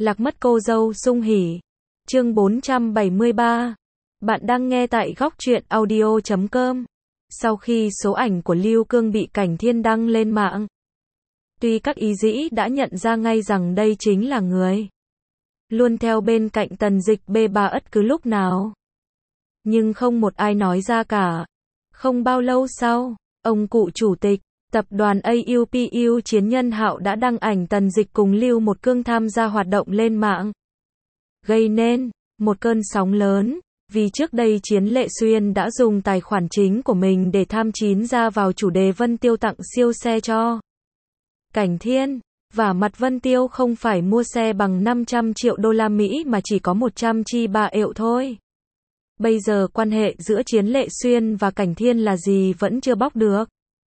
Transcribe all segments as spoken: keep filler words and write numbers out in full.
Lạc mất cô dâu sung hỉ. Chương bốn trăm bảy mươi ba. Bạn đang nghe tại góc truyện audio chấm com. Sau khi số ảnh của Lưu Cương bị Cảnh Thiên đăng lên mạng, tuy các ý dĩ đã nhận ra ngay rằng đây chính là người luôn theo bên cạnh Tần Dịch bê ba ất cứ lúc nào, nhưng không một ai nói ra cả. Không bao lâu sau, ông cụ chủ tịch tập đoàn a u pê u Chiến Nhân Hạo đã đăng ảnh Tần Dịch cùng Lưu Một Cương tham gia hoạt động lên mạng, gây nên một cơn sóng lớn. Vì trước đây Chiến Lệ Xuyên đã dùng tài khoản chính của mình để tham chín ra vào chủ đề Vân Tiêu tặng siêu xe cho Cảnh Thiên, và mặt Vân Tiêu không phải mua xe bằng năm trăm triệu đô la Mỹ mà chỉ có một trăm chi ba ệu thôi. Bây giờ quan hệ giữa Chiến Lệ Xuyên và Cảnh Thiên là gì vẫn chưa bóc được.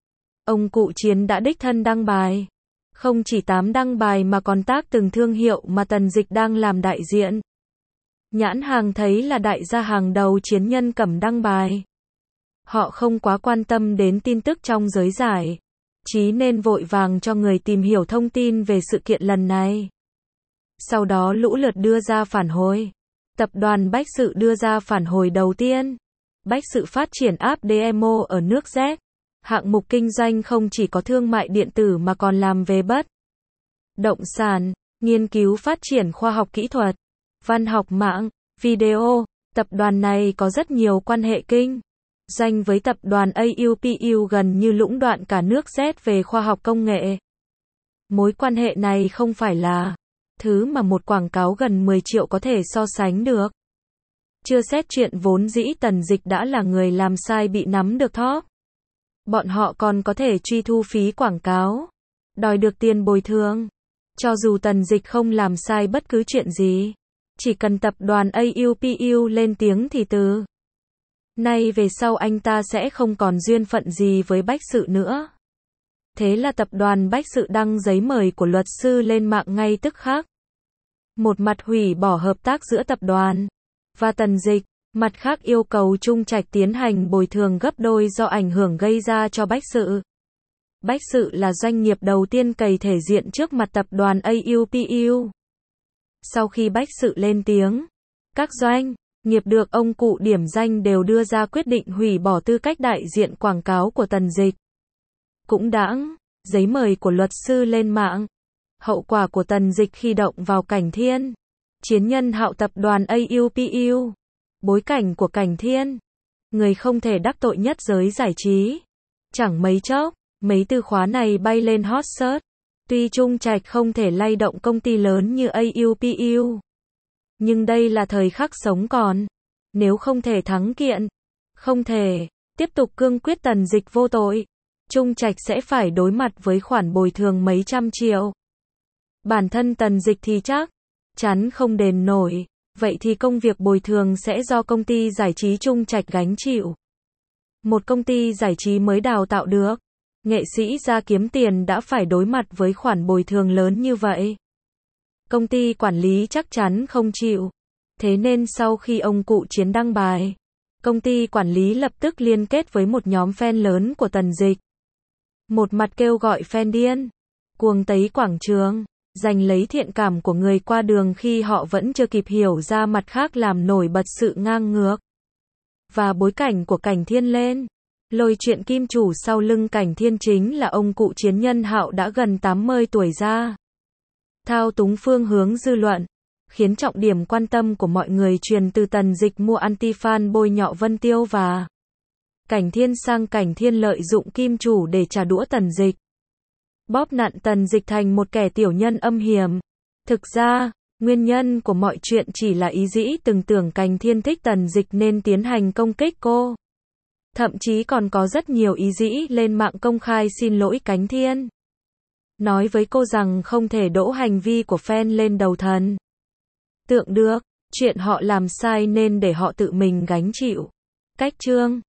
Ông cụ Chiến đã đích thân đăng bài. Không chỉ tám đăng bài mà còn tác từng thương hiệu mà Tần Dịch đang làm đại diện. Nhãn hàng thấy là đại gia hàng đầu Chiến Nhân Cẩm đăng bài. Họ không quá quan tâm đến tin tức trong giới giải trí nên vội vàng cho người tìm hiểu thông tin về sự kiện lần này. Sau đó lũ lượt đưa ra phản hồi. Tập đoàn Bách Sự đưa ra phản hồi đầu tiên. Bách Sự phát triển app demo ở nước Z. Hạng mục kinh doanh không chỉ có thương mại điện tử mà còn làm về bất động sản, nghiên cứu phát triển khoa học kỹ thuật, văn học mạng, video. Tập đoàn này có rất nhiều quan hệ kinh doanh với tập đoàn a u pê u gần như lũng đoạn cả nước Z về khoa học công nghệ. Mối quan hệ này không phải là thứ mà một quảng cáo gần mười triệu có thể so sánh được. Chưa xét chuyện vốn dĩ Tần Dịch đã là người làm sai bị nắm được thóp. Bọn họ còn có thể truy thu phí quảng cáo, đòi được tiền bồi thường. Cho dù Tần Dịch không làm sai bất cứ chuyện gì, chỉ cần tập đoàn a u pê u lên tiếng thì từ nay về sau anh ta sẽ không còn duyên phận gì với Bách Sự nữa. Thế là tập đoàn Bách Sự đăng giấy mời của luật sư lên mạng ngay tức khắc. Một mặt hủy bỏ hợp tác giữa tập đoàn và Tần Dịch, mặt khác yêu cầu Trung Trạch tiến hành bồi thường gấp đôi do ảnh hưởng gây ra cho Bách Sự. Bách Sự là doanh nghiệp đầu tiên cày thể diện trước mặt tập đoàn a u pê u. Sau khi Bách Sự lên tiếng, các doanh nghiệp được ông cụ điểm danh đều đưa ra quyết định hủy bỏ tư cách đại diện quảng cáo của Tần Dịch. Cũng đãng, giấy mời của luật sư lên mạng. Hậu quả của Tần Dịch khi động vào Cảnh Thiên, Chiến Nhân Hạo tập đoàn a u pê u. Bối cảnh của Cảnh Thiên, người không thể đắc tội nhất giới giải trí. Chẳng mấy chốc, mấy từ khóa này bay lên hot search. Tuy Trung Trạch không thể lay động công ty lớn như a u pê u, nhưng đây là thời khắc sống còn. Nếu không thể thắng kiện, không thể tiếp tục cương quyết Tần Dịch vô tội, Trung Trạch sẽ phải đối mặt với khoản bồi thường mấy trăm triệu. Bản thân Tần Dịch thì chắc chắn không đền nổi, vậy thì công việc bồi thường sẽ do công ty giải trí Trung Trạch gánh chịu. Một công ty giải trí mới đào tạo được nghệ sĩ ra kiếm tiền đã phải đối mặt với khoản bồi thường lớn như vậy. Công ty quản lý chắc chắn không chịu. Thế nên sau khi ông cụ Chiến đăng bài, công ty quản lý lập tức liên kết với một nhóm fan lớn của Tần Dịch. Một mặt kêu gọi fan điên cuồng tấy quảng trường, giành lấy thiện cảm của người qua đường khi họ vẫn chưa kịp hiểu ra mặt khác làm nổi bật sự ngang ngược và bối cảnh của Cảnh Thiên lên. Lôi chuyện kim chủ sau lưng Cảnh Thiên chính là ông cụ Chiến Nhân Hạo đã gần tám mươi tuổi ra thao túng phương hướng dư luận, khiến trọng điểm quan tâm của mọi người truyền từ Tần Dịch mua anti-fan bôi nhọ Vân Tiêu và Cảnh Thiên sang Cảnh Thiên lợi dụng kim chủ để trả đũa Tần Dịch, bóp nặn Tần Dịch thành một kẻ tiểu nhân âm hiểm. Thực ra, nguyên nhân của mọi chuyện chỉ là ý dĩ từng tưởng Cảnh Thiên thích Tần Dịch nên tiến hành công kích cô. Thậm chí còn có rất nhiều ý dĩ lên mạng công khai xin lỗi Cảnh Thiên, nói với cô rằng không thể đổ hành vi của fan lên đầu thần tượng được, chuyện họ làm sai nên để họ tự mình gánh chịu. Cách chương